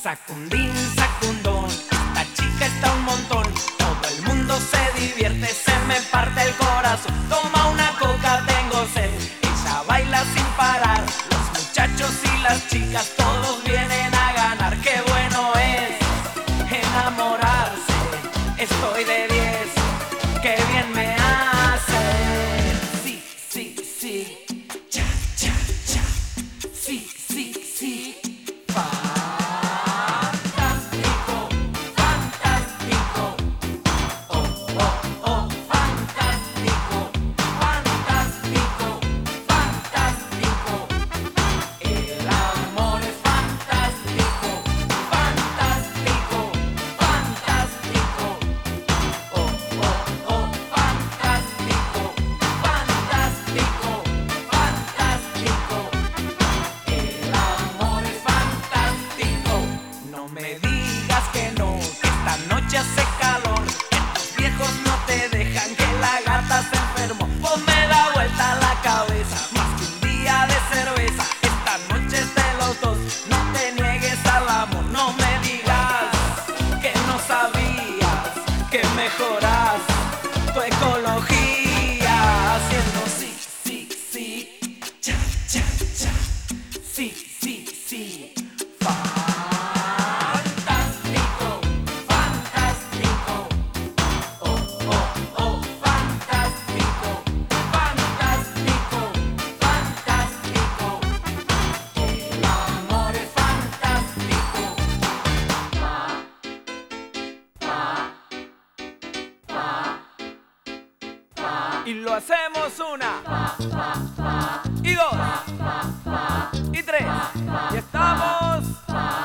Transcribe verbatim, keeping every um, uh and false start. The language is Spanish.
Sacundín, sacundón, esta chica está un montón. Todo el mundo se divierte, se me parte el corazón. Toma una coca, tengo sed. Ella baila sin parar. Los muchachos y las chicas, todos vienen a ganar. Qué bueno es enamorarse. Estoy de diez, qué bien me hace. Sí, sí, sí, cha, cha, cha. Sí, sí, sí. Hace calor, estos viejos no te dejan, que la gata se enfermó. Vos me da vuelta la cabeza, más que un día de cerveza. Esta noche es de los dos, no te niegues al amor. No me digas que no sabías que mejoras tu ecología haciendo sí, sí, sí, cha, cha, cha, sí, sí, sí, fa. Y lo hacemos una, y dos, y tres, y estamos.